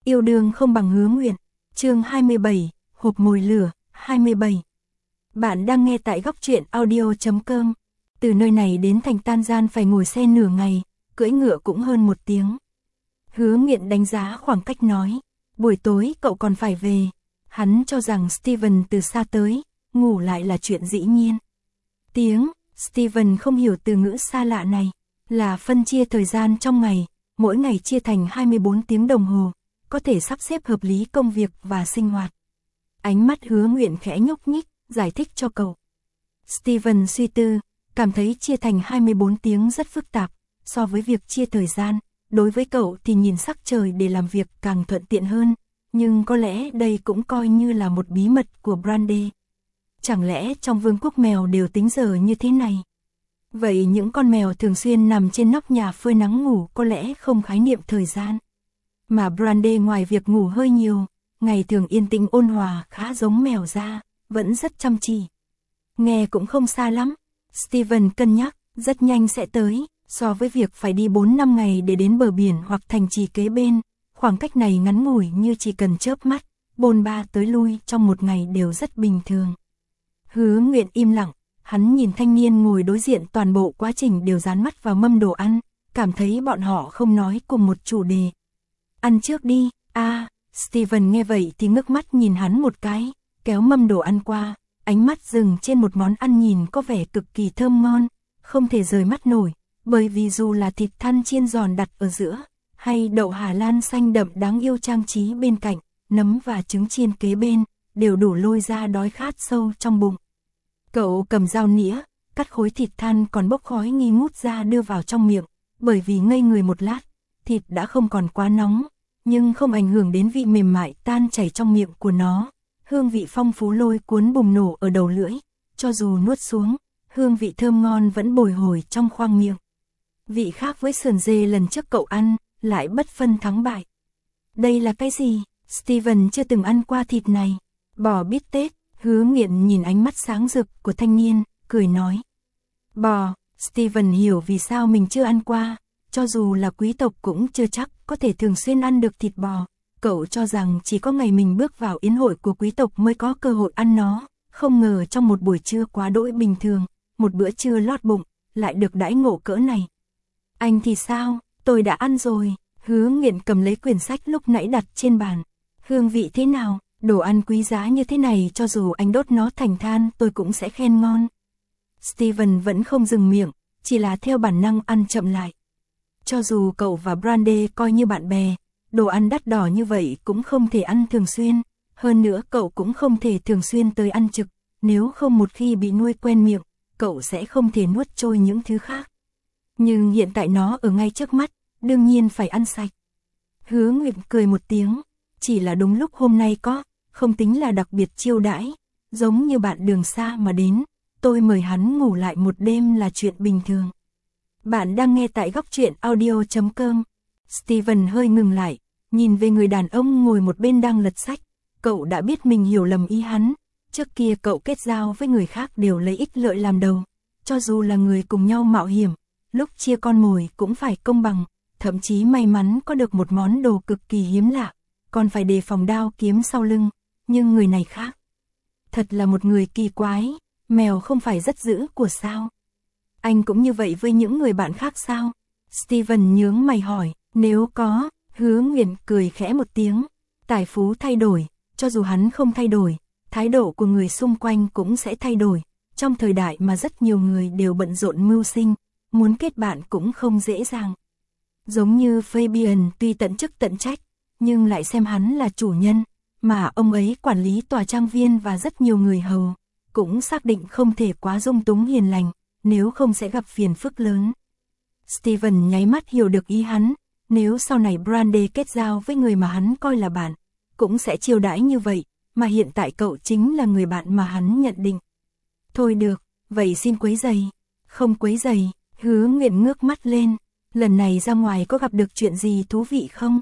Yêu đương không bằng hứa nguyện. Chương 27, hộp mồi lửa, 27. Bạn đang nghe tại góc truyện audio.com. Từ nơi này đến thành Tan Gian phải ngồi xe nửa ngày, cưỡi ngựa cũng hơn 1 tiếng. Hứa Nguyện đánh giá khoảng cách nói, buổi tối cậu còn phải về. Hắn cho rằng Steven từ xa tới, ngủ lại là chuyện dĩ nhiên. Steven không hiểu từ ngữ xa lạ này, là phân chia thời gian trong ngày, mỗi ngày chia thành 24 tiếng đồng hồ, có thể sắp xếp hợp lý công việc và sinh hoạt. Ánh mắt Hứa Nguyện khẽ nhúc nhích, giải thích cho cậu. Steven suy tư, cảm thấy chia thành 24 tiếng rất phức tạp, so với việc chia thời gian, đối với cậu thì nhìn sắc trời để làm việc càng thuận tiện hơn, nhưng có lẽ đây cũng coi như là một bí mật của Brandy. Chẳng lẽ trong vương quốc mèo đều tính giờ như thế này? Vậy những con mèo thường xuyên nằm trên nóc nhà phơi nắng ngủ có lẽ không khái niệm thời gian. Mà Brandy ngoài việc ngủ hơi nhiều, ngày thường yên tĩnh ôn hòa khá giống mèo ra, vẫn rất chăm chỉ. Nghe cũng không xa lắm, Steven cân nhắc, rất nhanh sẽ tới, so với việc phải đi 4-5 ngày để đến bờ biển hoặc thành trì kế bên, khoảng cách này ngắn ngủi như chỉ cần chớp mắt, bôn ba tới lui trong một ngày đều rất bình thường. Hứa Nguyện im lặng, hắn nhìn thanh niên ngồi đối diện toàn bộ quá trình đều dán mắt vào mâm đồ ăn, cảm thấy bọn họ không nói cùng một chủ đề. Ăn trước đi, Steven nghe vậy thì ngước mắt nhìn hắn một cái, kéo mâm đồ ăn qua, ánh mắt dừng trên một món ăn nhìn có vẻ cực kỳ thơm ngon, không thể rời mắt nổi, bởi vì dù là thịt thăn chiên giòn đặt ở giữa, hay đậu Hà Lan xanh đậm đáng yêu trang trí bên cạnh, nấm và trứng chiên kế bên, đều đủ lôi ra đói khát sâu trong bụng. Cậu cầm dao nĩa, cắt khối thịt than còn bốc khói nghi ngút ra đưa vào trong miệng, bởi vì ngây người một lát, thịt đã không còn quá nóng, nhưng không ảnh hưởng đến vị mềm mại tan chảy trong miệng của nó. Hương vị phong phú lôi cuốn bùng nổ ở đầu lưỡi, cho dù nuốt xuống, hương vị thơm ngon vẫn bồi hồi trong khoang miệng. Vị khác với sườn dê lần trước cậu ăn, lại bất phân thắng bại. Đây là cái gì? Steven chưa từng ăn qua thịt này. Bò bít tết. Hứa Nguyện nhìn ánh mắt sáng rực của thanh niên, cười nói. Bò, Steven hiểu vì sao mình chưa ăn qua, cho dù là quý tộc cũng chưa chắc có thể thường xuyên ăn được thịt bò. Cậu cho rằng chỉ có ngày mình bước vào yến hội của quý tộc mới có cơ hội ăn nó, không ngờ trong một buổi trưa quá đỗi bình thường, một bữa trưa lót bụng, lại được đãi ngộ cỡ này. Anh thì sao, tôi đã ăn rồi. Hứa Nguyện cầm lấy quyển sách lúc nãy đặt trên bàn. Hương vị thế nào? Đồ ăn quý giá như thế này cho dù anh đốt nó thành than tôi cũng sẽ khen ngon. Steven vẫn không dừng miệng, chỉ là theo bản năng ăn chậm lại. Cho dù cậu và Brandy coi như bạn bè, đồ ăn đắt đỏ như vậy cũng không thể ăn thường xuyên, hơn nữa cậu cũng không thể thường xuyên tới ăn trực, nếu không một khi bị nuôi quen miệng, cậu sẽ không thể nuốt trôi những thứ khác. Nhưng hiện tại nó ở ngay trước mắt, đương nhiên phải ăn sạch. Hứa Nguyện cười một tiếng, chỉ là đúng lúc hôm nay có, không tính là đặc biệt chiêu đãi, giống như bạn đường xa mà đến, tôi mời hắn ngủ lại một đêm là chuyện bình thường. Bạn đang nghe tại góc truyện audio.com. Steven hơi ngừng lại, nhìn về người đàn ông ngồi một bên đang lật sách, cậu đã biết mình hiểu lầm ý hắn, trước kia cậu kết giao với người khác đều lấy ích lợi làm đầu, cho dù là người cùng nhau mạo hiểm, lúc chia con mồi cũng phải công bằng, thậm chí may mắn có được một món đồ cực kỳ hiếm lạ, còn phải đề phòng đao kiếm sau lưng, nhưng người này khác. Thật là một người kỳ quái, mèo không phải rất dữ của sao? Anh cũng như vậy với những người bạn khác sao? Steven nhướng mày hỏi, nếu có, Hứa Nguyện cười khẽ một tiếng, tài phú thay đổi, cho dù hắn không thay đổi, thái độ của người xung quanh cũng sẽ thay đổi, trong thời đại mà rất nhiều người đều bận rộn mưu sinh, muốn kết bạn cũng không dễ dàng. Giống như Fabian tuy tận chức tận trách, nhưng lại xem hắn là chủ nhân, mà ông ấy quản lý tòa trang viên và rất nhiều người hầu, cũng xác định không thể quá dung túng hiền lành, nếu không sẽ gặp phiền phức lớn. Steven nháy mắt hiểu được ý hắn, nếu sau này Brandy kết giao với người mà hắn coi là bạn, cũng sẽ chiêu đãi như vậy, mà hiện tại cậu chính là người bạn mà hắn nhận định. Thôi được, vậy xin quấy giày. Không quấy giày. Hứa Nguyện ngước mắt lên, lần này ra ngoài có gặp được chuyện gì thú vị không?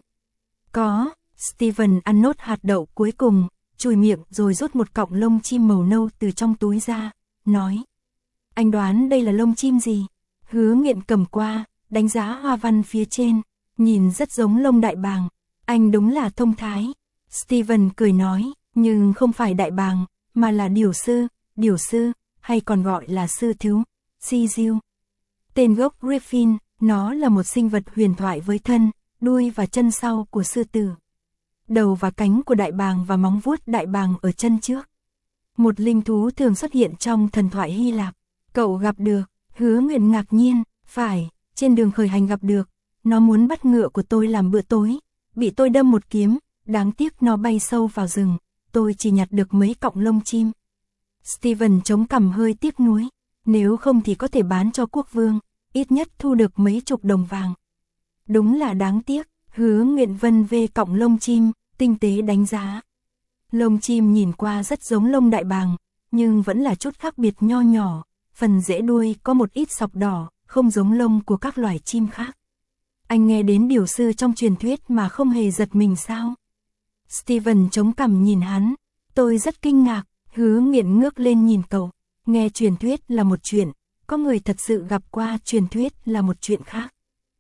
Có. Steven ăn nốt hạt đậu cuối cùng, chùi miệng rồi rút một cọng lông chim màu nâu từ trong túi ra, nói. Anh đoán đây là lông chim gì? Hứa Nguyện cầm qua, đánh giá hoa văn phía trên, nhìn rất giống lông đại bàng. Anh đúng là thông thái. Steven cười nói, nhưng không phải đại bàng, mà là điều sư, hay còn gọi là sư thiếu, Sigiu. Tên gốc Griffin, nó là một sinh vật huyền thoại với thân, đuôi và chân sau của sư tử. Đầu và cánh của đại bàng và móng vuốt đại bàng ở chân trước. Một linh thú thường xuất hiện trong thần thoại Hy Lạp. Cậu gặp được, Hứa Nguyện ngạc nhiên, phải, trên đường khởi hành gặp được. Nó muốn bắt ngựa của tôi làm bữa tối, bị tôi đâm một kiếm, đáng tiếc nó bay sâu vào rừng, tôi chỉ nhặt được mấy cọng lông chim. Steven chống cằm hơi tiếc nuối, nếu không thì có thể bán cho quốc vương, ít nhất thu được mấy chục đồng vàng. Đúng là đáng tiếc, Hứa Nguyện vân vê cọng lông chim, tinh tế đánh giá. Lông chim nhìn qua rất giống lông đại bàng, nhưng vẫn là chút khác biệt nho nhỏ, phần rễ đuôi có một ít sọc đỏ, không giống lông của các loài chim khác. Anh nghe đến điều sư trong truyền thuyết mà không hề giật mình sao? Steven chống cằm nhìn hắn, tôi rất kinh ngạc. Hứa Nguyện ngước lên nhìn cậu, nghe truyền thuyết là một chuyện, có người thật sự gặp qua truyền thuyết là một chuyện khác.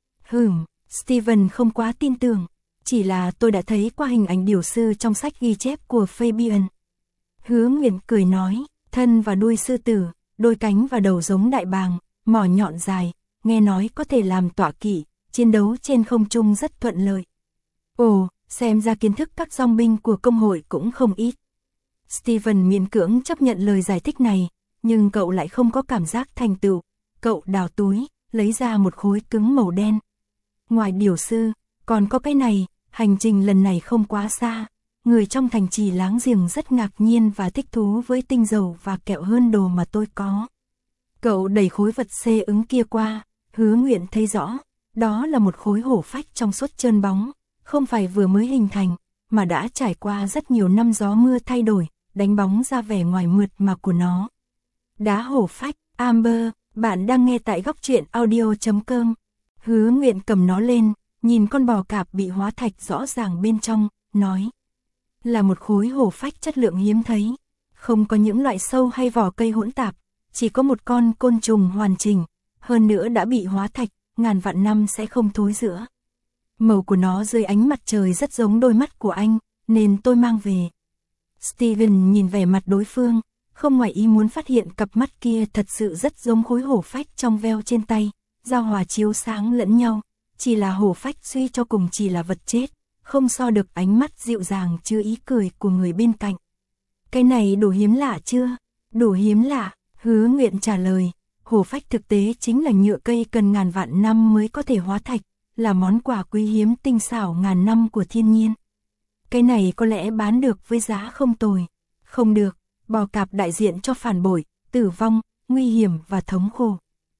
Steven không quá tin tưởng, chỉ là tôi đã thấy qua hình ảnh điều sư trong sách ghi chép của Fabian. Hứa Nguyện cười nói, thân và đuôi sư tử, đôi cánh và đầu giống đại bàng, mỏ nhọn dài, nghe nói có thể làm tọa kỵ, chiến đấu trên không trung rất thuận lợi. Ồ, xem ra kiến thức các dòng binh của công hội cũng không ít. Steven miễn cưỡng chấp nhận lời giải thích này, nhưng cậu lại không có cảm giác thành tựu. Cậu đào túi, lấy ra một khối cứng màu đen. Ngoài điều sư, còn có cái này, hành trình lần này không quá xa. Người trong thành trì láng giềng rất ngạc nhiên và thích thú với tinh dầu và kẹo hơn đồ mà tôi có. Cậu đẩy khối vật xê ứng kia qua, Hứa Nguyện thấy rõ, đó là một khối hổ phách trong suốt trơn bóng, không phải vừa mới hình thành, mà đã trải qua rất nhiều năm gió mưa thay đổi, đánh bóng ra vẻ ngoài mượt mà của nó. Đá hổ phách, Amber, bạn đang nghe tại góc truyện audio.com. Hứa Nguyện cầm nó lên, nhìn con bò cạp bị hóa thạch rõ ràng bên trong, nói. Là một khối hổ phách chất lượng hiếm thấy, không có những loại sâu hay vỏ cây hỗn tạp, chỉ có một con côn trùng hoàn chỉnh, hơn nữa đã bị hóa thạch, ngàn vạn năm sẽ không thối rữa. Màu của nó dưới ánh mặt trời rất giống đôi mắt của anh, nên tôi mang về. Steven nhìn vẻ mặt đối phương, không ngoài ý muốn phát hiện cặp mắt kia thật sự rất giống khối hổ phách trong veo trên tay, giao hòa chiếu sáng lẫn nhau, chỉ là hổ phách suy cho cùng chỉ là vật chết, không so được ánh mắt dịu dàng chưa ý cười của người bên cạnh. Cái này đủ hiếm lạ chưa? Đủ hiếm lạ, Hứa Nguyện trả lời, hổ phách thực tế chính là nhựa cây cần ngàn vạn năm mới có thể hóa thạch, là món quà quý hiếm tinh xảo ngàn năm của thiên nhiên. Cái này có lẽ bán được với giá không tồi. Không được, bò cạp đại diện cho phản bội, tử vong, nguy hiểm và thống khổ.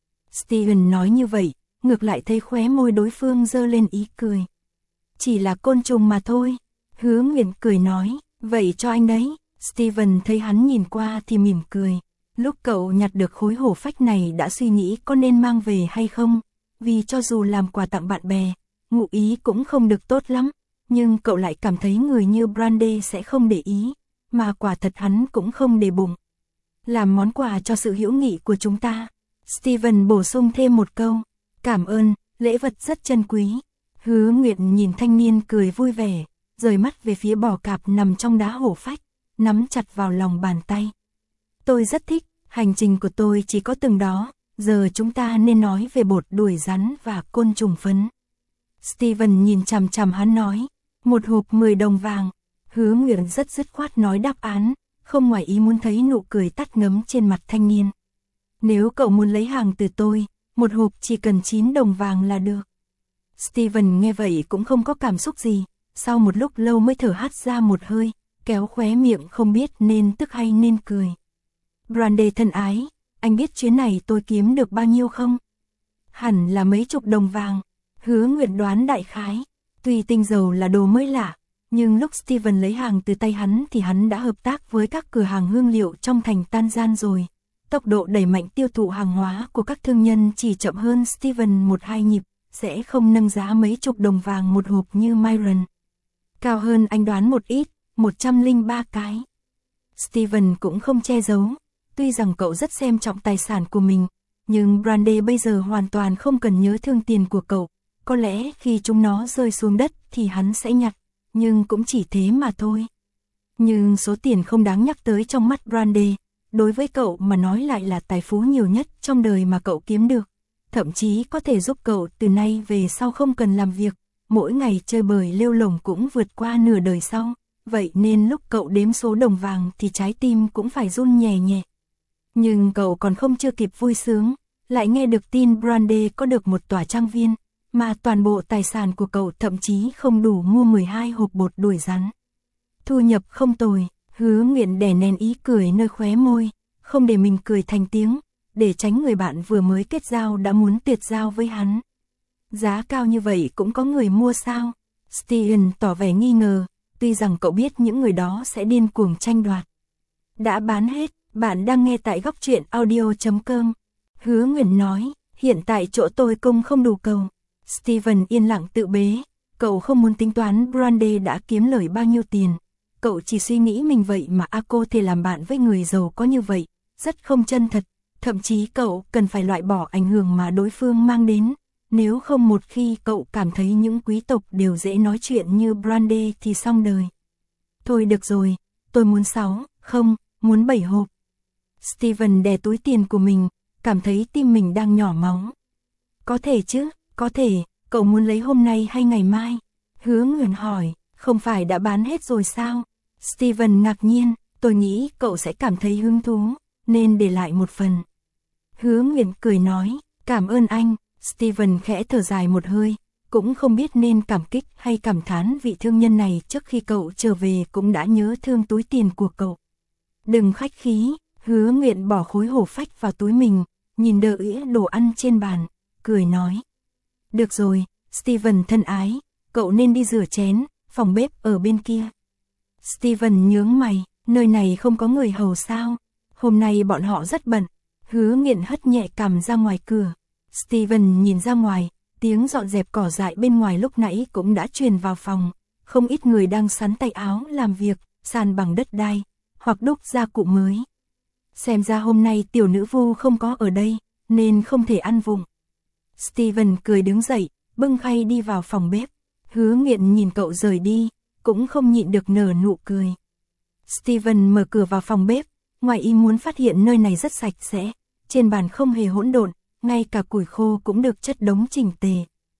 Steven nói như vậy, ngược lại thấy khóe môi đối phương giơ lên ý cười. Chỉ là côn trùng mà thôi. Hứa Nguyện cười nói, vậy cho anh đấy. Steven thấy hắn nhìn qua thì mỉm cười. Lúc cậu nhặt được khối hổ phách này đã suy nghĩ có nên mang về hay không, vì cho dù làm quà tặng bạn bè, ngụ ý cũng không được tốt lắm, nhưng cậu lại cảm thấy người như Brandy sẽ không để ý, mà quả thật hắn cũng không để bụng. Làm món quà cho sự hữu nghị của chúng ta. Steven bổ sung thêm một câu, cảm ơn, lễ vật rất chân quý. Hứa Nguyện nhìn thanh niên cười vui vẻ, rời mắt về phía bò cạp nằm trong đá hổ phách, nắm chặt vào lòng bàn tay. Tôi rất thích, hành trình của tôi chỉ có từng đó, giờ chúng ta nên nói về bột đuổi rắn và côn trùng phấn. Steven nhìn chằm chằm hắn nói, một hộp 10 đồng vàng. Hứa Nguyện rất dứt khoát nói đáp án, không ngoài ý muốn thấy nụ cười tắt ngấm trên mặt thanh niên. Nếu cậu muốn lấy hàng từ tôi, một hộp chỉ cần 9 đồng vàng là được. Steven nghe vậy cũng không có cảm xúc gì, sau một lúc lâu mới thở hắt ra một hơi, kéo khóe miệng không biết nên tức hay nên cười. Brandy thân ái, anh biết chuyến này tôi kiếm được bao nhiêu không? Hẳn là mấy chục đồng vàng. Hứa Nguyện đoán đại khái. Tuy tinh dầu là đồ mới lạ, nhưng lúc Steven lấy hàng từ tay hắn thì hắn đã hợp tác với các cửa hàng hương liệu trong thành Tanzan rồi. Tốc độ đẩy mạnh tiêu thụ hàng hóa của các thương nhân chỉ chậm hơn Steven 1-2 nhịp, sẽ không nâng giá mấy chục đồng vàng một hộp như Myron. Cao hơn anh đoán một ít, 103 cái. Steven cũng không che giấu, tuy rằng cậu rất xem trọng tài sản của mình, nhưng Brandy bây giờ hoàn toàn không cần nhớ thương tiền của cậu. Có lẽ khi chúng nó rơi xuống đất thì hắn sẽ nhặt, nhưng cũng chỉ thế mà thôi. Nhưng số tiền không đáng nhắc tới trong mắt Brandy, đối với cậu mà nói lại là tài phú nhiều nhất trong đời mà cậu kiếm được. Thậm chí có thể giúp cậu từ nay về sau không cần làm việc, mỗi ngày chơi bời lêu lổng cũng vượt qua nửa đời sau. Vậy nên lúc cậu đếm số đồng vàng thì trái tim cũng phải run nhẹ nhẹ. Nhưng cậu còn không chưa kịp vui sướng, lại nghe được tin Brandy có được một tòa trang viên, mà toàn bộ tài sản của cậu thậm chí không đủ mua 12 hộp bột đuổi rắn. Thu nhập không tồi, Hứa Nguyện đè nén ý cười nơi khóe môi, không để mình cười thành tiếng, để tránh người bạn vừa mới kết giao đã muốn tuyệt giao với hắn. Giá cao như vậy cũng có người mua sao? Steven tỏ vẻ nghi ngờ, tuy rằng cậu biết những người đó sẽ điên cuồng tranh đoạt. Đã bán hết, bạn đang nghe tại góc truyện audio.com. Hứa Nguyện nói, hiện tại chỗ tôi cung không đủ cầu. Steven yên lặng tự bế, cậu không muốn tính toán Brandy đã kiếm lời bao nhiêu tiền. Cậu chỉ suy nghĩ mình vậy mà cô thể làm bạn với người giàu có như vậy, rất không chân thật. Thậm chí cậu cần phải loại bỏ ảnh hưởng mà đối phương mang đến. Nếu không một khi cậu cảm thấy những quý tộc đều dễ nói chuyện như Brandy thì xong đời. Thôi được rồi, tôi muốn 6, không, muốn 7 hộp. Steven đè túi tiền của mình, cảm thấy tim mình đang nhỏ máu. Có thể chứ, có thể, cậu muốn lấy hôm nay hay ngày mai? Hứa Nguyện hỏi, không phải đã bán hết rồi sao? Steven ngạc nhiên, tôi nghĩ cậu sẽ cảm thấy hứng thú, nên để lại một phần. Hứa Nguyện cười nói, cảm ơn anh. Steven khẽ thở dài một hơi, cũng không biết nên cảm kích hay cảm thán vị thương nhân này trước khi cậu trở về cũng đã nhớ thương túi tiền của cậu. Đừng khách khí, Hứa Nguyện bỏ khối hổ phách vào túi mình, nhìn đĩa đồ ăn trên bàn, cười nói. Được rồi, Steven thân ái, cậu nên đi rửa chén, phòng bếp ở bên kia. Steven nhướng mày, nơi này không có người hầu sao? Hôm nay bọn họ rất bận. Hứa Nguyện hất nhẹ cằm ra ngoài cửa. Steven nhìn ra ngoài, tiếng dọn dẹp cỏ dại bên ngoài lúc nãy cũng đã truyền vào phòng. Không ít người đang sắn tay áo làm việc, sàn bằng đất đai, hoặc đúc gia cụ mới. Xem ra hôm nay tiểu nữ vu không có ở đây, nên không thể ăn vụng. Steven cười đứng dậy, bưng khay đi vào phòng bếp. Hứa Nguyện nhìn cậu rời đi, cũng không nhịn được nở nụ cười. Steven mở cửa vào phòng bếp, ngoài ý muốn phát hiện nơi này rất sạch sẽ, trên bàn không hề hỗn độn, ngay cả củi khô cũng được chất đống chỉnh tề.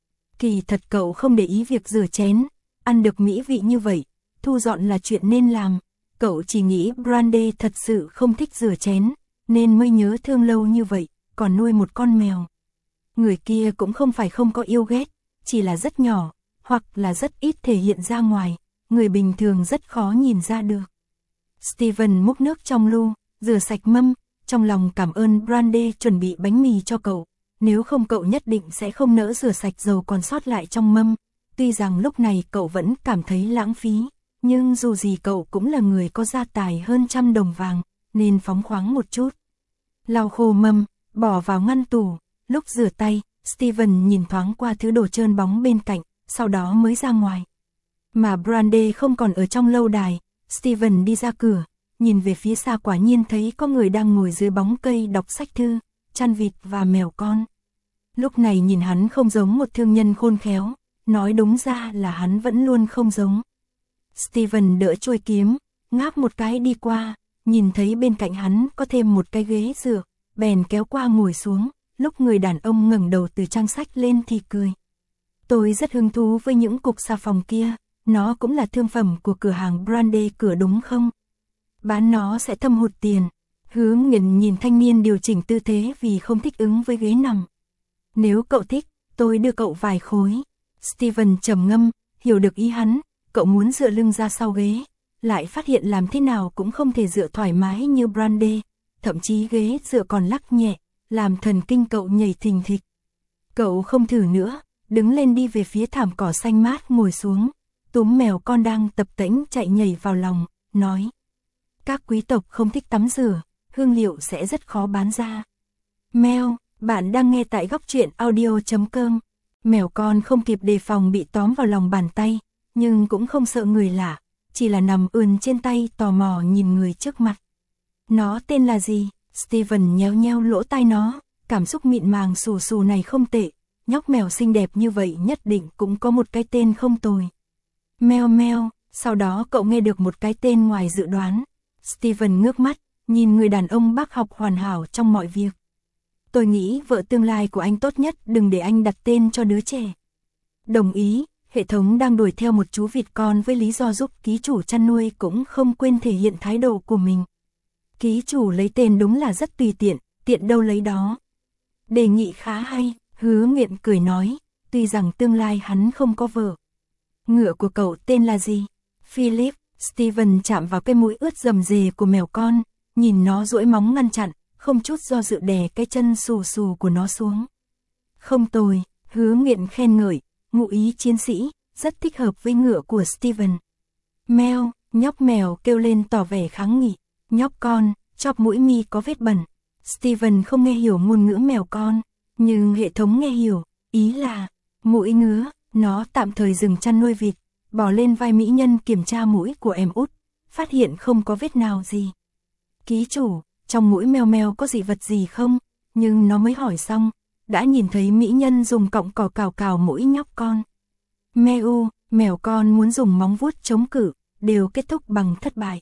Kỳ thật cậu không để ý việc rửa chén, ăn được mỹ vị như vậy, thu dọn là chuyện nên làm. Cậu chỉ nghĩ Brandy thật sự không thích rửa chén, nên mới nhớ thương lâu như vậy, còn nuôi một con mèo. Người kia cũng không phải không có yêu ghét, chỉ là rất nhỏ, hoặc là rất ít thể hiện ra ngoài, người bình thường rất khó nhìn ra được. Steven múc nước trong lu, rửa sạch mâm, trong lòng cảm ơn Brandy chuẩn bị bánh mì cho cậu, nếu không cậu nhất định sẽ không nỡ rửa sạch dầu còn sót lại trong mâm. Tuy rằng lúc này cậu vẫn cảm thấy lãng phí, nhưng dù gì cậu cũng là người có gia tài hơn 100 đồng vàng, nên phóng khoáng một chút. Lau khô mâm, bỏ vào ngăn tủ, lúc rửa tay, Steven nhìn thoáng qua thứ đồ trơn bóng bên cạnh, sau đó mới ra ngoài. Mà Brandy không còn ở trong lâu đài, Steven đi ra cửa, nhìn về phía xa quả nhiên thấy có người đang ngồi dưới bóng cây đọc sách thư, chăn vịt và mèo con. Lúc này nhìn hắn không giống một thương nhân khôn khéo, nói đúng ra là hắn vẫn luôn không giống. Steven đỡ chuôi kiếm, ngáp một cái đi qua, nhìn thấy bên cạnh hắn có thêm một cái ghế dựa, bèn kéo qua ngồi xuống, lúc người đàn ông ngẩng đầu từ trang sách lên thì cười. Tôi rất hứng thú với những cục xà phòng kia, nó cũng là thương phẩm của cửa hàng Brandy cửa đúng không? Bán nó sẽ thâm hụt tiền. Hứa Nguyện nhìn thanh niên điều chỉnh tư thế vì không thích ứng với ghế nằm. Nếu cậu thích, tôi đưa cậu vài khối. Steven trầm ngâm, hiểu được ý hắn, cậu muốn dựa lưng ra sau ghế, lại phát hiện làm thế nào cũng không thể dựa thoải mái như Brandy, thậm chí ghế dựa còn lắc nhẹ, làm thần kinh cậu nhảy thình thịch. Cậu không thử nữa, đứng lên đi về phía thảm cỏ xanh mát ngồi xuống, túm mèo con đang tập tễnh chạy nhảy vào lòng, nói. Các quý tộc không thích tắm rửa, hương liệu sẽ rất khó bán ra. Mèo, bạn đang nghe tại góc truyện audio.com. Mèo con không kịp đề phòng bị tóm vào lòng bàn tay, nhưng cũng không sợ người lạ, chỉ là nằm ườn trên tay tò mò nhìn người trước mặt. Nó tên là gì? Steven nhéo nhéo lỗ tai nó, cảm xúc mịn màng xù xù này không tệ, nhóc mèo xinh đẹp như vậy nhất định cũng có một cái tên không tồi. Meo meo, sau đó cậu nghe được một cái tên ngoài dự đoán. Steven ngước mắt, nhìn người đàn ông bác học hoàn hảo trong mọi việc. Tôi nghĩ vợ tương lai của anh tốt nhất đừng để anh đặt tên cho đứa trẻ. Đồng ý, hệ thống đang đuổi theo một chú vịt con với lý do giúp ký chủ chăn nuôi cũng không quên thể hiện thái độ của mình. Ký chủ lấy tên đúng là rất tùy tiện, tiện đâu lấy đó. Đề nghị khá hay, Hứa Nguyện cười nói, tuy rằng tương lai hắn không có vợ. Ngựa của cậu tên là gì? Philip. Steven chạm vào cái mũi ướt rầm rề của mèo con, nhìn nó duỗi móng ngăn chặn, không chút do dự đè cái chân xù xù của nó xuống. Không tồi, Hứa Nguyện khen ngợi, ngụ ý chiến sĩ, rất thích hợp với ngựa của Steven. Meo, nhóc mèo kêu lên tỏ vẻ kháng nghị, nhóc con, chóp mũi mi có vết bẩn. Steven không nghe hiểu ngôn ngữ mèo con, nhưng hệ thống nghe hiểu, ý là mũi ngứa, nó tạm thời dừng chăn nuôi vịt, bỏ lên vai mỹ nhân kiểm tra mũi của em út, phát hiện không có vết nào gì. Ký chủ, trong mũi meo meo có dị vật gì không? Nhưng nó mới hỏi xong, đã nhìn thấy mỹ nhân dùng cọng cỏ cào cào mũi nhóc con. Meo, mèo con muốn dùng móng vuốt chống cự, đều kết thúc bằng thất bại.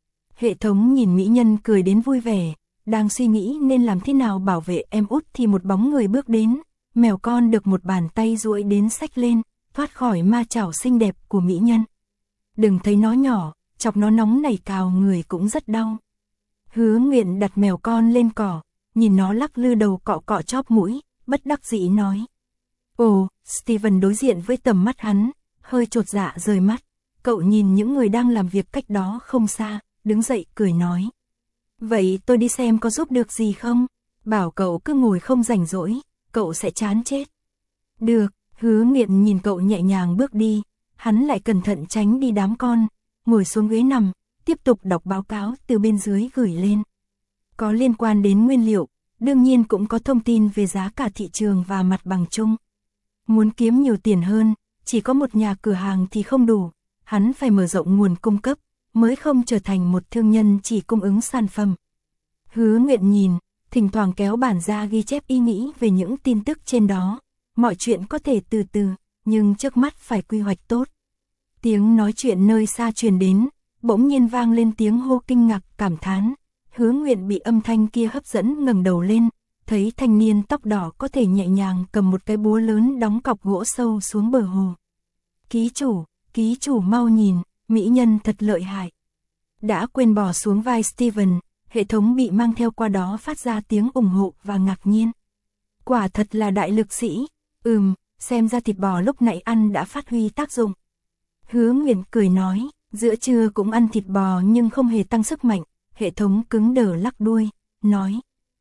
Hệ thống nhìn mỹ nhân cười đến vui vẻ, đang suy nghĩ nên làm thế nào bảo vệ em út thì một bóng người bước đến, mèo con được một bàn tay duỗi đến xách lên, thoát khỏi ma chảo xinh đẹp của mỹ nhân. Đừng thấy nó nhỏ, chọc nó nóng nảy cào người cũng rất đau. Hứa Nguyện đặt mèo con lên cỏ, nhìn nó lắc lư đầu cọ cọ chóp mũi, bất đắc dĩ nói. Ồ, Steven đối diện với tầm mắt hắn, hơi chột dạ rời mắt. Cậu nhìn những người đang làm việc cách đó không xa, đứng dậy cười nói. Vậy tôi đi xem có giúp được gì không? Bảo cậu cứ ngồi không rảnh rỗi, cậu sẽ chán chết. Được, Hứa Nguyện nhìn cậu nhẹ nhàng bước đi, hắn lại cẩn thận tránh đi đám con, ngồi xuống ghế nằm, tiếp tục đọc báo cáo từ bên dưới gửi lên. Có liên quan đến nguyên liệu, đương nhiên cũng có thông tin về giá cả thị trường và mặt bằng chung. Muốn kiếm nhiều tiền hơn, chỉ có một nhà cửa hàng thì không đủ, hắn phải mở rộng nguồn cung cấp, mới không trở thành một thương nhân chỉ cung ứng sản phẩm. Hứa Nguyện nhìn, thỉnh thoảng kéo bản ra ghi chép ý nghĩ về những tin tức trên đó. Mọi chuyện có thể từ từ, nhưng trước mắt phải quy hoạch tốt. Tiếng nói chuyện nơi xa truyền đến, bỗng nhiên vang lên tiếng hô kinh ngạc cảm thán. Hứa Nguyện bị âm thanh kia hấp dẫn ngẩng đầu lên, thấy thanh niên tóc đỏ có thể nhẹ nhàng cầm một cái búa lớn đóng cọc gỗ sâu xuống bờ hồ. Ký chủ mau nhìn, mỹ nhân thật lợi hại. Đã quên bỏ xuống vai Steven, hệ thống bị mang theo qua đó phát ra tiếng ủng hộ và ngạc nhiên. Quả thật là đại lực sĩ, xem ra thịt bò lúc nãy ăn đã phát huy tác dụng. Hứa Nguyện cười nói, giữa trưa cũng ăn thịt bò nhưng không hề tăng sức mạnh, hệ thống cứng đờ lắc đuôi, nói.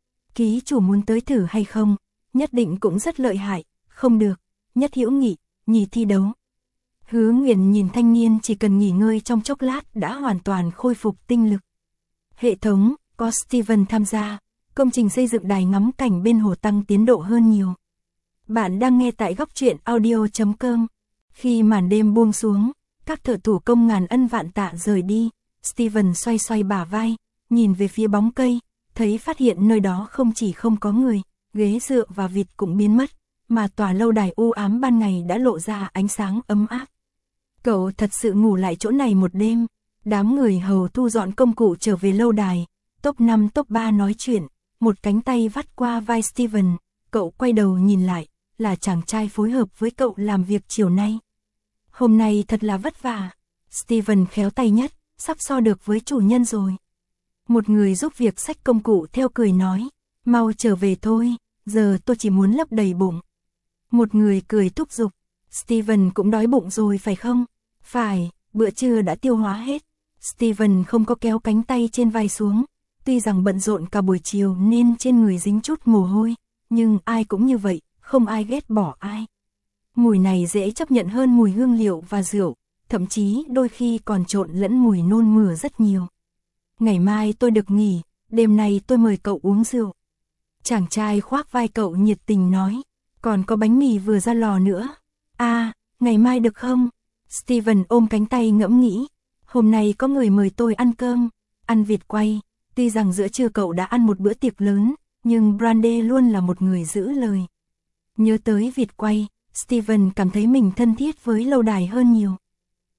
Ký chủ muốn tới thử hay không, nhất định cũng rất lợi hại, không được, nhất hữu nghị, nhì thi đấu. Hứa Nguyện nhìn thanh niên chỉ cần nghỉ ngơi trong chốc lát đã hoàn toàn khôi phục tinh lực. Hệ thống, có Steven tham gia, công trình xây dựng đài ngắm cảnh bên hồ tăng tiến độ hơn nhiều. Bạn đang nghe tại góc truyện audio.com. Khi màn đêm buông xuống, các thợ thủ công ngàn ân vạn tạ rời đi, Steven xoay xoay bả vai, nhìn về phía bóng cây, thấy phát hiện nơi đó không chỉ không có người, ghế dựa và vịt cũng biến mất, mà tòa lâu đài u ám ban ngày đã lộ ra ánh sáng ấm áp. Cậu thật sự ngủ lại chỗ này một đêm. Đám người hầu thu dọn công cụ trở về lâu đài, top 5 top 3 nói chuyện, một cánh tay vắt qua vai Steven, cậu quay đầu nhìn lại, là chàng trai phối hợp với cậu làm việc chiều nay. Hôm nay thật là vất vả. Steven khéo tay nhất, sắp so được với chủ nhân rồi. Một người giúp việc xách công cụ theo cười nói, mau trở về thôi, giờ tôi chỉ muốn lấp đầy bụng. Một người cười thúc giục, Steven cũng đói bụng rồi phải không? Phải, bữa trưa đã tiêu hóa hết. Steven không có kéo cánh tay trên vai xuống, tuy rằng bận rộn cả buổi chiều nên trên người dính chút mồ hôi, nhưng ai cũng như vậy, không ai ghét bỏ ai. Mùi này dễ chấp nhận hơn mùi hương liệu và rượu, thậm chí đôi khi còn trộn lẫn mùi nôn mửa rất nhiều. Ngày mai tôi được nghỉ, đêm nay tôi mời cậu uống rượu. Chàng trai khoác vai cậu nhiệt tình nói, còn có bánh mì vừa ra lò nữa. À, ngày mai được không? Steven ôm cánh tay ngẫm nghĩ, hôm nay có người mời tôi ăn cơm, ăn vịt quay, tuy rằng giữa trưa cậu đã ăn một bữa tiệc lớn, nhưng Brandy luôn là một người giữ lời. Nhớ tới vịt quay, Steven cảm thấy mình thân thiết với lâu đài hơn nhiều.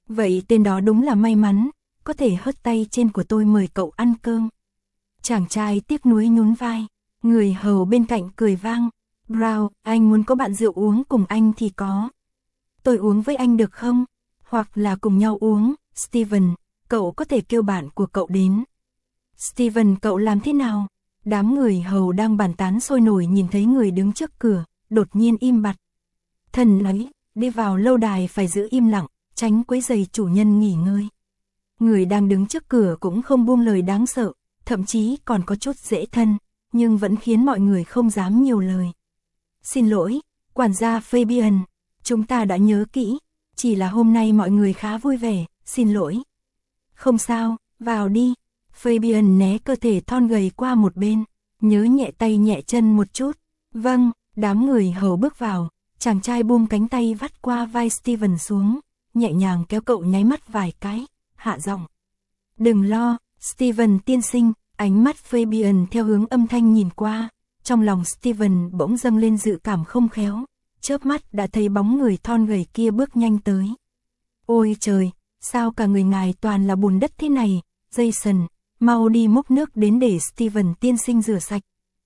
Vậy tên đó đúng là may mắn, có thể hất tay trên của tôi mời cậu ăn cơm. Chàng trai tiếc nuối nhún vai, người hầu bên cạnh cười vang. Brown, anh muốn có bạn rượu uống cùng anh thì có. Tôi uống với anh được không? Hoặc là cùng nhau uống. Steven, cậu có thể kêu bạn của cậu đến. Steven, cậu làm thế nào? Đám người hầu đang bàn tán sôi nổi nhìn thấy người đứng trước cửa, đột nhiên im bặt. Thần nói, đi vào lâu đài phải giữ im lặng, tránh quấy rầy chủ nhân nghỉ ngơi. Người đang đứng trước cửa cũng không buông lời đáng sợ, thậm chí còn có chút dễ thân, nhưng vẫn khiến mọi người không dám nhiều lời. Xin lỗi, quản gia Fabian, chúng ta đã nhớ kỹ, chỉ là hôm nay mọi người khá vui vẻ, xin lỗi. Không sao, vào đi. Fabian né cơ thể thon gầy qua một bên, nhớ nhẹ tay nhẹ chân một chút. Vâng, đám người hầu bước vào, chàng trai buông cánh tay vắt qua vai Steven xuống, nhẹ nhàng kéo cậu nháy mắt vài cái, hạ giọng. Đừng lo, Steven tiên sinh, ánh mắt Fabian theo hướng âm thanh nhìn qua, trong lòng Steven bỗng dâng lên dự cảm không khéo, chớp mắt đã thấy bóng người thon gầy kia bước nhanh tới. Ôi trời, sao cả người ngài toàn là bùn đất thế này, Jason, mau đi múc nước đến để Steven tiên sinh rửa sạch.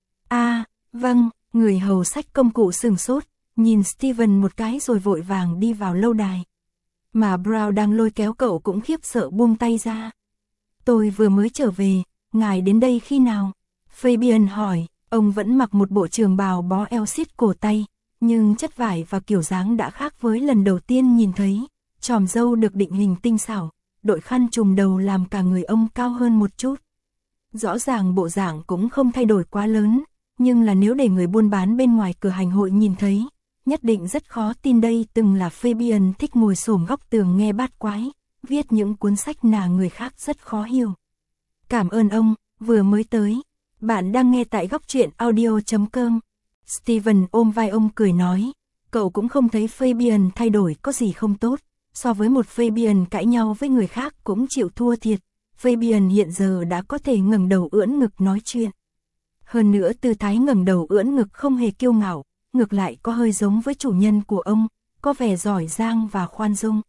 Vâng, người hầu xách công cụ sừng sốt, nhìn Steven một cái rồi vội vàng đi vào lâu đài. Mà Brown đang lôi kéo cậu cũng khiếp sợ buông tay ra. Tôi vừa mới trở về, ngài đến đây khi nào? Fabian hỏi, ông vẫn mặc một bộ trường bào bó eo xiết cổ tay, nhưng chất vải và kiểu dáng đã khác với lần đầu tiên nhìn thấy. Chòm râu được định hình tinh xảo, đội khăn trùm đầu làm cả người ông cao hơn một chút. Rõ ràng bộ dạng cũng không thay đổi quá lớn, nhưng là nếu để người buôn bán bên ngoài cửa hành hội nhìn thấy, nhất định rất khó tin đây từng là Fabian thích ngồi xổm góc tường nghe bát quái, viết những cuốn sách nà người khác rất khó hiểu. Cảm ơn ông, vừa mới tới. Bạn đang nghe tại góc truyện audio.com. Steven ôm vai ông cười nói, cậu cũng không thấy Fabian thay đổi có gì không tốt, so với một Fabian cãi nhau với người khác cũng chịu thua thiệt, Fabian hiện giờ đã có thể ngẩng đầu ưỡn ngực nói chuyện. Hơn nữa tư thái ngẩng đầu ưỡn ngực không hề kiêu ngạo, ngược lại có hơi giống với chủ nhân của ông, có vẻ giỏi giang và khoan dung.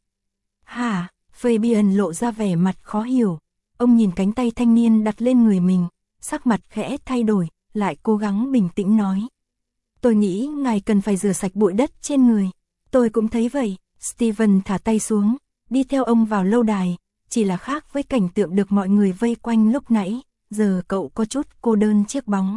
Hả? Fabian lộ ra vẻ mặt khó hiểu, ông nhìn cánh tay thanh niên đặt lên người mình, sắc mặt khẽ thay đổi, lại cố gắng bình tĩnh nói. Tôi nghĩ ngài cần phải rửa sạch bụi đất trên người. Tôi cũng thấy vậy. Steven thả tay xuống, đi theo ông vào lâu đài, chỉ là khác với cảnh tượng được mọi người vây quanh lúc nãy, giờ cậu có chút cô đơn chiếc bóng.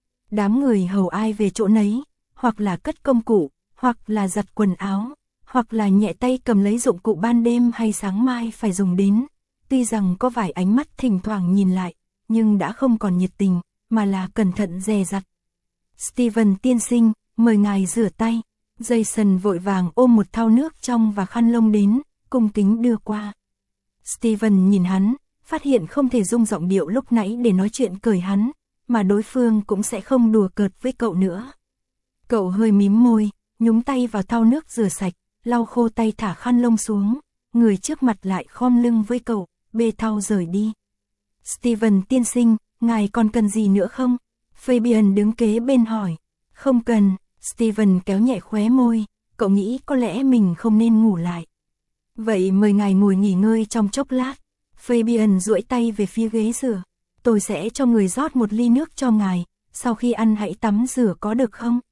Đám người hầu ai về chỗ nấy, hoặc là cất công cụ, hoặc là giặt quần áo, hoặc là nhẹ tay cầm lấy dụng cụ ban đêm hay sáng mai phải dùng đến. Tuy rằng có vài ánh mắt thỉnh thoảng nhìn lại, nhưng đã không còn nhiệt tình, mà là cẩn thận dè dặt. Steven tiên sinh, mời ngài rửa tay. Jason vội vàng ôm một thau nước trong và khăn lông đến, cung kính đưa qua. Steven nhìn hắn, phát hiện không thể dùng giọng điệu lúc nãy để nói chuyện cười hắn, mà đối phương cũng sẽ không đùa cợt với cậu nữa. Cậu hơi mím môi, nhúng tay vào thau nước rửa sạch, lau khô tay thả khăn lông xuống, người trước mặt lại khom lưng với cậu, bê thau rời đi. Steven tiên sinh, ngài còn cần gì nữa không? Fabian đứng kế bên hỏi. Không cần. Steven kéo nhẹ khóe môi, cậu nghĩ có lẽ mình không nên ngủ lại. Vậy mời ngài ngồi nghỉ ngơi trong chốc lát. Fabian duỗi tay về phía ghế rửa. Tôi sẽ cho người rót một ly nước cho ngài, sau khi ăn hãy tắm rửa có được không?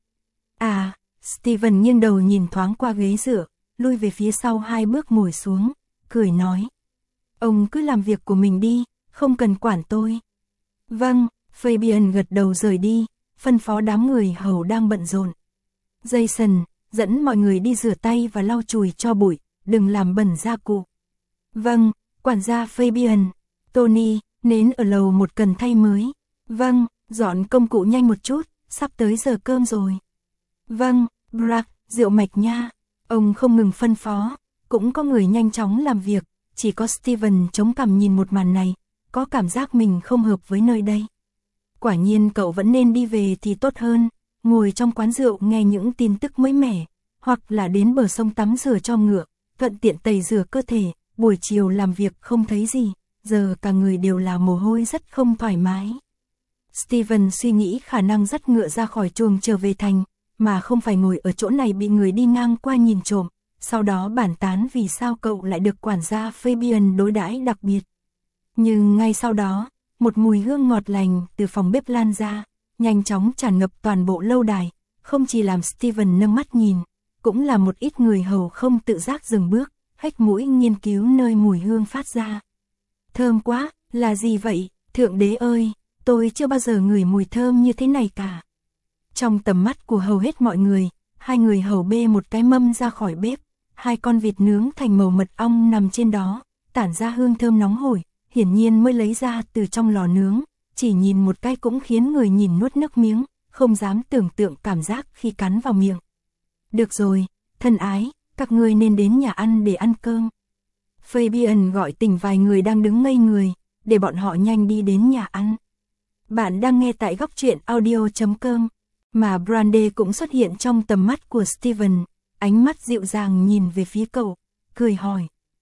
Steven nghiêng đầu nhìn thoáng qua ghế rửa, lui về phía sau 2 bước ngồi xuống, cười nói. Ông cứ làm việc của mình đi, không cần quản tôi. Vâng, Fabian gật đầu rời đi, phân phó đám người hầu đang bận rộn. Jason, dẫn mọi người đi rửa tay và lau chùi cho bụi, đừng làm bẩn gia cụ. Vâng, quản gia Fabian. Tony, nến ở lầu 1 cần thay mới. Vâng, dọn công cụ nhanh một chút, sắp tới giờ cơm rồi. Vâng, Brack, rượu mạch nha. Ông không ngừng phân phó, cũng có người nhanh chóng làm việc, chỉ có Steven chống cằm nhìn một màn này, có cảm giác mình không hợp với nơi đây. Quả nhiên cậu vẫn nên đi về thì tốt hơn, ngồi trong quán rượu nghe những tin tức mới mẻ, hoặc là đến bờ sông tắm rửa cho ngựa, thuận tiện tẩy rửa cơ thể, buổi chiều làm việc không thấy gì, giờ cả người đều là mồ hôi rất không thoải mái. Steven suy nghĩ khả năng dắt ngựa ra khỏi chuồng trở về thành, mà không phải ngồi ở chỗ này bị người đi ngang qua nhìn trộm, sau đó bàn tán vì sao cậu lại được quản gia Fabian đối đãi đặc biệt. Nhưng ngay sau đó, một mùi hương ngọt lành từ phòng bếp lan ra, nhanh chóng tràn ngập toàn bộ lâu đài, không chỉ làm Steven nâng mắt nhìn, cũng là một ít người hầu không tự giác dừng bước, hách mũi nghiên cứu nơi mùi hương phát ra. Thơm quá, là gì vậy, thượng đế ơi, tôi chưa bao giờ ngửi mùi thơm như thế này cả. Trong tầm mắt của hầu hết mọi người, hai người hầu bê một cái mâm ra khỏi bếp, hai con vịt nướng thành màu mật ong nằm trên đó, tản ra hương thơm nóng hổi, hiển nhiên mới lấy ra từ trong lò nướng, chỉ nhìn một cái cũng khiến người nhìn nuốt nước miếng, không dám tưởng tượng cảm giác khi cắn vào miệng. Được rồi, thân ái, các ngươi nên đến nhà ăn để ăn cơm. Fabian gọi tỉnh vài người đang đứng ngây người, để bọn họ nhanh đi đến nhà ăn. Bạn đang nghe tại góc truyện audio.com, mà Brandy cũng xuất hiện trong tầm mắt của Steven, ánh mắt dịu dàng nhìn về phía cậu, cười hỏi.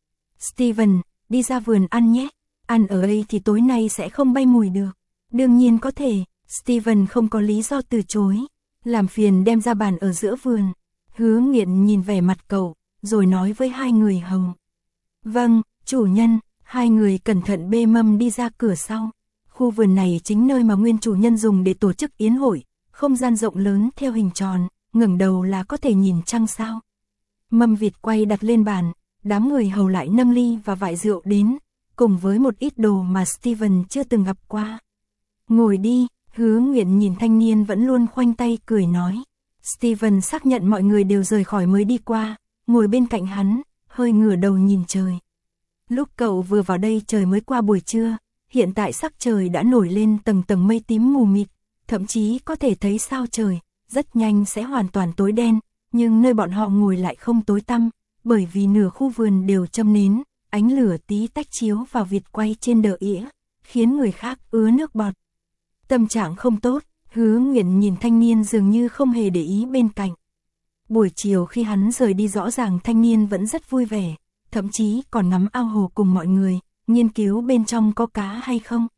Steven, đi ra vườn ăn nhé, ăn ở đây thì tối nay sẽ không bay mùi được. Đương nhiên có thể, Steven không có lý do từ chối, làm phiền đem ra bàn ở giữa vườn. Hứa Nghiện nhìn vẻ mặt cậu, rồi nói với hai người hầu. Vâng, chủ nhân, hai người cẩn thận bê mâm đi ra cửa sau. Khu vườn này chính nơi mà nguyên chủ nhân dùng để tổ chức yến hội, không gian rộng lớn theo hình tròn, ngẩng đầu là có thể nhìn trăng sao. Mâm vịt quay đặt lên bàn, đám người hầu lại nâng ly và vại rượu đến, cùng với một ít đồ mà Steven chưa từng gặp qua. Ngồi đi, Hứa Nghiện nhìn thanh niên vẫn luôn khoanh tay cười nói. Steven xác nhận mọi người đều rời khỏi mới đi qua, ngồi bên cạnh hắn, hơi ngửa đầu nhìn trời. Lúc cậu vừa vào đây trời mới qua buổi trưa, hiện tại sắc trời đã nổi lên tầng tầng mây tím mù mịt, thậm chí có thể thấy sao trời, rất nhanh sẽ hoàn toàn tối đen, nhưng nơi bọn họ ngồi lại không tối tăm, bởi vì nửa khu vườn đều châm nến, ánh lửa tí tách chiếu vào vịt quay trên đờ ỉa, khiến người khác ứa nước bọt. Tâm trạng không tốt, Hứa Nghiện nhìn thanh niên dường như không hề để ý bên cạnh. Buổi chiều khi hắn rời đi rõ ràng thanh niên vẫn rất vui vẻ, thậm chí còn ngắm ao hồ cùng mọi người, nghiên cứu bên trong có cá hay không.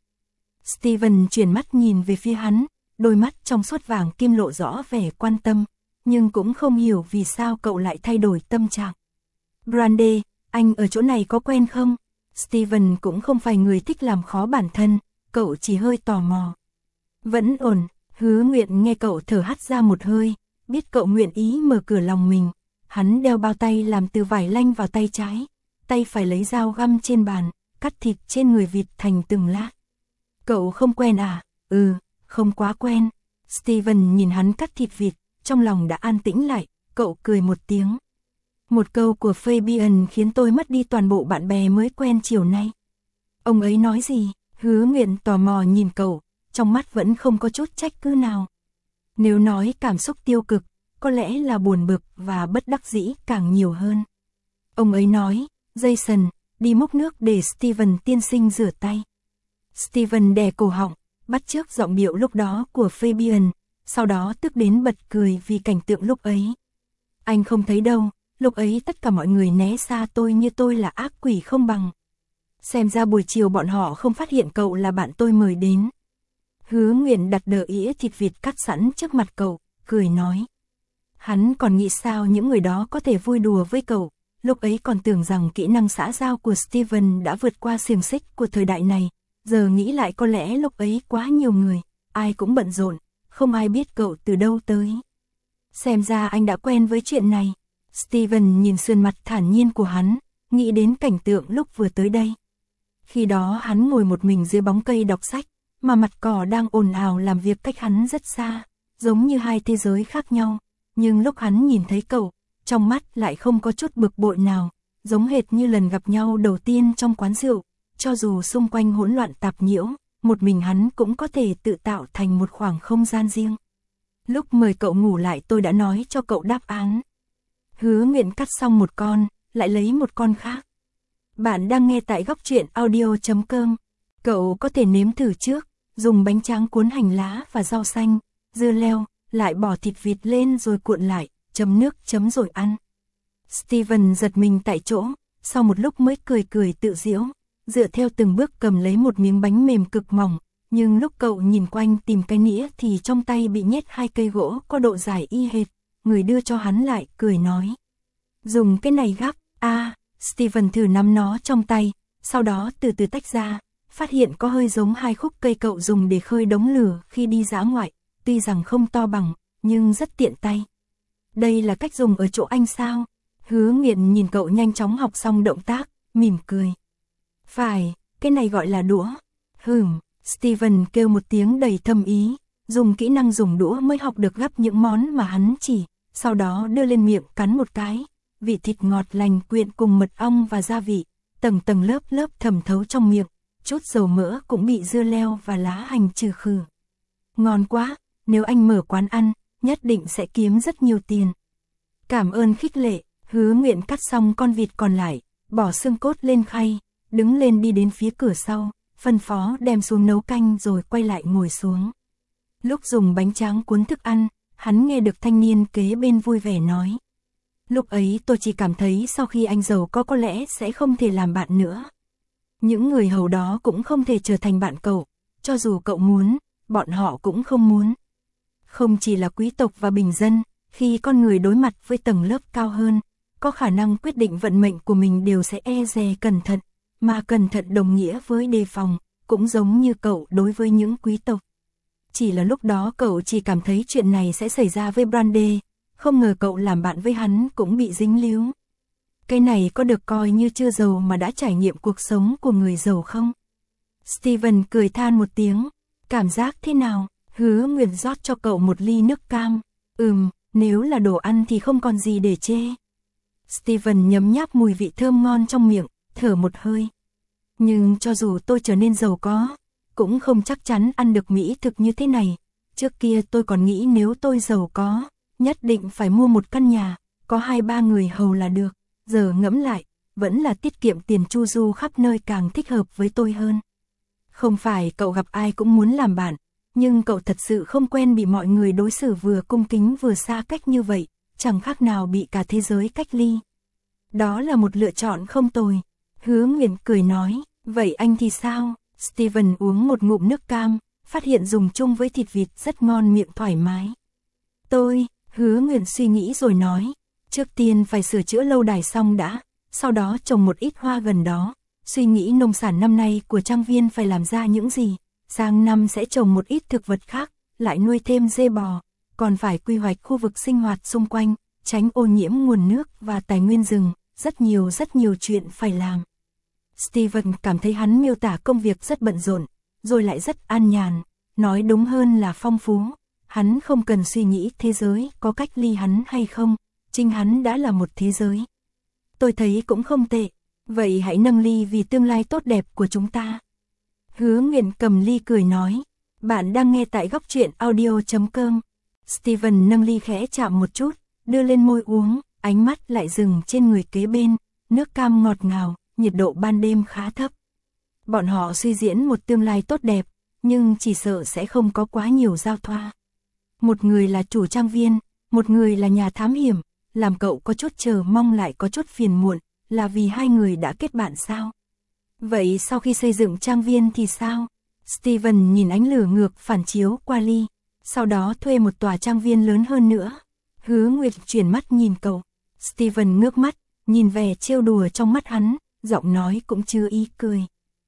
Steven chuyển mắt nhìn về phía hắn, đôi mắt trong suốt vàng kim lộ rõ vẻ quan tâm, nhưng cũng không hiểu vì sao cậu lại thay đổi tâm trạng. Brandy, anh ở chỗ này có quen không? Steven cũng không phải người thích làm khó bản thân, cậu chỉ hơi tò mò. Vẫn ổn, Hứa Nguyện nghe cậu thở hắt ra một hơi, biết cậu nguyện ý mở cửa lòng mình. Hắn đeo bao tay làm từ vải lanh vào tay trái, tay phải lấy dao găm trên bàn, cắt thịt trên người vịt thành từng lát. Cậu không quen à? Ừ, không quá quen. Steven nhìn hắn cắt thịt vịt, trong lòng đã an tĩnh lại, cậu cười một tiếng. Một câu của Fabian khiến tôi mất đi toàn bộ bạn bè mới quen chiều nay. Ông ấy nói gì? Hứa Nguyện tò mò nhìn cậu, trong mắt vẫn không có chút trách cứ nào. Nếu nói cảm xúc tiêu cực, có lẽ là buồn bực và bất đắc dĩ càng nhiều hơn. Ông ấy nói, Jason, đi múc nước để Steven tiên sinh rửa tay. Steven đè cổ họng, bắt chước giọng điệu lúc đó của Fabian, sau đó tức đến bật cười vì cảnh tượng lúc ấy. Anh không thấy đâu, lúc ấy tất cả mọi người né xa tôi như tôi là ác quỷ không bằng. Xem ra buổi chiều bọn họ không phát hiện cậu là bạn tôi mời đến. Hứa Nguyện đặt đờ ĩa thịt vịt cắt sẵn trước mặt cậu, cười nói. Hắn còn nghĩ sao những người đó có thể vui đùa với cậu, lúc ấy còn tưởng rằng kỹ năng xã giao của Steven đã vượt qua xiềng xích của thời đại này, giờ nghĩ lại có lẽ lúc ấy quá nhiều người, ai cũng bận rộn, không ai biết cậu từ đâu tới. Xem ra anh đã quen với chuyện này. Steven nhìn sườn mặt thản nhiên của hắn, nghĩ đến cảnh tượng lúc vừa tới đây. Khi đó hắn ngồi một mình dưới bóng cây đọc sách, mà mặt cỏ đang ồn ào làm việc cách hắn rất xa, giống như hai thế giới khác nhau. Nhưng lúc hắn nhìn thấy cậu, trong mắt lại không có chút bực bội nào, giống hệt như lần gặp nhau đầu tiên trong quán rượu, cho dù xung quanh hỗn loạn tạp nhiễu, một mình hắn cũng có thể tự tạo thành một khoảng không gian riêng. Lúc mời cậu ngủ lại tôi đã nói cho cậu đáp án. Hứa Nguyện cắt xong một con, lại lấy một con khác. Bạn đang nghe tại góc truyện audio.com. Cậu có thể nếm thử trước, dùng bánh tráng cuốn hành lá và rau xanh, dưa leo, lại bỏ thịt vịt lên rồi cuộn lại, chấm nước chấm rồi ăn. Steven giật mình tại chỗ, sau một lúc mới cười cười tự giễu, dựa theo từng bước cầm lấy một miếng bánh mềm cực mỏng, nhưng lúc cậu nhìn quanh tìm cái nĩa thì trong tay bị nhét hai cây gỗ có độ dài y hệt, người đưa cho hắn lại cười nói. Dùng cái này gắp, Steven thử nắm nó trong tay, sau đó từ từ tách ra, phát hiện có hơi giống hai khúc cây cậu dùng để khơi đống lửa khi đi dã ngoại, tuy rằng không to bằng, nhưng rất tiện tay. Đây là cách dùng ở chỗ anh sao? Hứa Nghiện nhìn cậu nhanh chóng học xong động tác, mỉm cười. Phải, cái này gọi là đũa. Steven kêu một tiếng đầy thâm ý, dùng kỹ năng dùng đũa mới học được gắp những món mà hắn chỉ, sau đó đưa lên miệng cắn một cái. Vị thịt ngọt lành quyện cùng mật ong và gia vị, tầng tầng lớp lớp thẩm thấu trong miệng, chút dầu mỡ cũng bị dưa leo và lá hành trừ khử. Ngon quá, nếu anh mở quán ăn, nhất định sẽ kiếm rất nhiều tiền. Cảm ơn khích lệ. Hứa Nguyện cắt xong con vịt còn lại, bỏ xương cốt lên khay, đứng lên đi đến phía cửa sau, phân phó đem xuống nấu canh rồi quay lại ngồi xuống. Lúc dùng bánh tráng cuốn thức ăn, hắn nghe được thanh niên kế bên vui vẻ nói. Lúc ấy tôi chỉ cảm thấy sau khi anh giàu có lẽ sẽ không thể làm bạn nữa. Những người hầu đó cũng không thể trở thành bạn cậu, cho dù cậu muốn, bọn họ cũng không muốn. Không chỉ là quý tộc và bình dân, khi con người đối mặt với tầng lớp cao hơn, có khả năng quyết định vận mệnh của mình đều sẽ e dè cẩn thận, mà cẩn thận đồng nghĩa với đề phòng, cũng giống như cậu đối với những quý tộc. Chỉ là lúc đó cậu chỉ cảm thấy chuyện này sẽ xảy ra với Brandy, không ngờ cậu làm bạn với hắn cũng bị dính líu. Cái này có được coi như chưa giàu mà đã trải nghiệm cuộc sống của người giàu không? Steven cười than một tiếng, cảm giác thế nào? Hứa Nguyệt rót cho cậu một ly nước cam. Nếu là đồ ăn thì không còn gì để chê. Steven nhấm nháp mùi vị thơm ngon trong miệng, thở một hơi. Nhưng cho dù tôi trở nên giàu có, cũng không chắc chắn ăn được mỹ thực như thế này. Trước kia tôi còn nghĩ nếu tôi giàu có, nhất định phải mua một căn nhà, có 2-3 người hầu là được. Giờ ngẫm lại, vẫn là tiết kiệm tiền chu du khắp nơi càng thích hợp với tôi hơn. Không phải cậu gặp ai cũng muốn làm bạn, nhưng cậu thật sự không quen bị mọi người đối xử vừa cung kính vừa xa cách như vậy, chẳng khác nào bị cả thế giới cách ly. Đó là một lựa chọn không tồi. Hứa Nguyện cười nói, vậy anh thì sao? Steven uống một ngụm nước cam, phát hiện dùng chung với thịt vịt rất ngon miệng thoải mái. Hứa Nguyện suy nghĩ rồi nói, trước tiên phải sửa chữa lâu đài xong đã, sau đó trồng một ít hoa gần đó, suy nghĩ nông sản năm nay của trang viên phải làm ra những gì, sang năm sẽ trồng một ít thực vật khác, lại nuôi thêm dê bò, còn phải quy hoạch khu vực sinh hoạt xung quanh, tránh ô nhiễm nguồn nước và tài nguyên rừng, rất nhiều chuyện phải làm. Steven cảm thấy hắn miêu tả công việc rất bận rộn, rồi lại rất an nhàn, nói đúng hơn là phong phú. Hắn không cần suy nghĩ thế giới có cách ly hắn hay không, chính hắn đã là một thế giới. Tôi thấy cũng không tệ, vậy hãy nâng ly vì tương lai tốt đẹp của chúng ta. Hứa Nguyện cầm ly cười nói, bạn đang nghe tại góc truyện audio.com. Steven nâng ly khẽ chạm một chút, đưa lên môi uống, ánh mắt lại dừng trên người kế bên, nước cam ngọt ngào, nhiệt độ ban đêm khá thấp. Bọn họ suy diễn một tương lai tốt đẹp, nhưng chỉ sợ sẽ không có quá nhiều giao thoa. Một người là chủ trang viên, một người là nhà thám hiểm, làm cậu có chút chờ mong lại có chút phiền muộn, là vì hai người đã kết bạn sao? Vậy sau khi xây dựng trang viên thì sao? Steven nhìn ánh lửa ngược phản chiếu qua ly, sau đó thuê một tòa trang viên lớn hơn nữa. Hứa Nguyệt chuyển mắt nhìn cậu, Steven ngước mắt, nhìn vẻ trêu đùa trong mắt hắn, giọng nói cũng chưa ý cười.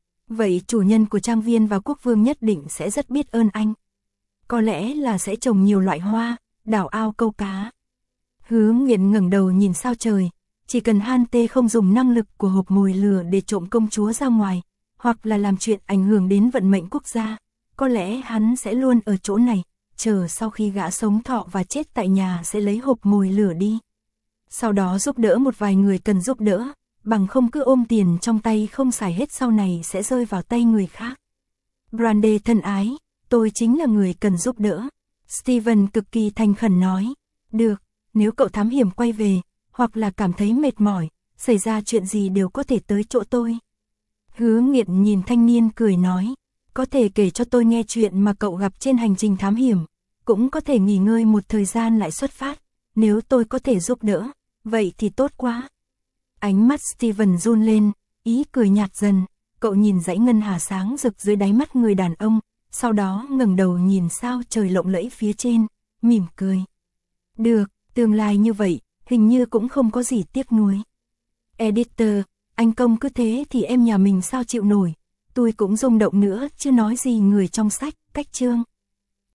Vậy chủ nhân của trang viên và quốc vương nhất định sẽ rất biết ơn anh. Có lẽ là sẽ trồng nhiều loại hoa, đào ao câu cá. Hứa Nguyện ngẩng đầu nhìn sao trời, chỉ cần Han Tê không dùng năng lực của hộp mồi lửa để trộm công chúa ra ngoài, hoặc là làm chuyện ảnh hưởng đến vận mệnh quốc gia, có lẽ hắn sẽ luôn ở chỗ này, chờ sau khi gã sống thọ và chết tại nhà sẽ lấy hộp mồi lửa đi. Sau đó giúp đỡ một vài người cần giúp đỡ, bằng không cứ ôm tiền trong tay không xài hết sau này sẽ rơi vào tay người khác. Brandy thân ái, tôi chính là người cần giúp đỡ. Steven cực kỳ thành khẩn nói, được, nếu cậu thám hiểm quay về, hoặc là cảm thấy mệt mỏi, xảy ra chuyện gì đều có thể tới chỗ tôi. Hứa Nghiện nhìn thanh niên cười nói, có thể kể cho tôi nghe chuyện mà cậu gặp trên hành trình thám hiểm, cũng có thể nghỉ ngơi một thời gian lại xuất phát, nếu tôi có thể giúp đỡ, vậy thì tốt quá. Ánh mắt Steven run lên, ý cười nhạt dần, cậu nhìn dãy ngân hà sáng rực dưới đáy mắt người đàn ông, sau đó ngẩng đầu nhìn sao trời lộng lẫy phía trên, mỉm cười. Được, tương lai như vậy, hình như cũng không có gì tiếc nuối. Editor, anh Công cứ thế thì em nhà mình sao chịu nổi, tôi cũng rung động nữa chứ nói gì người trong sách, cách chương.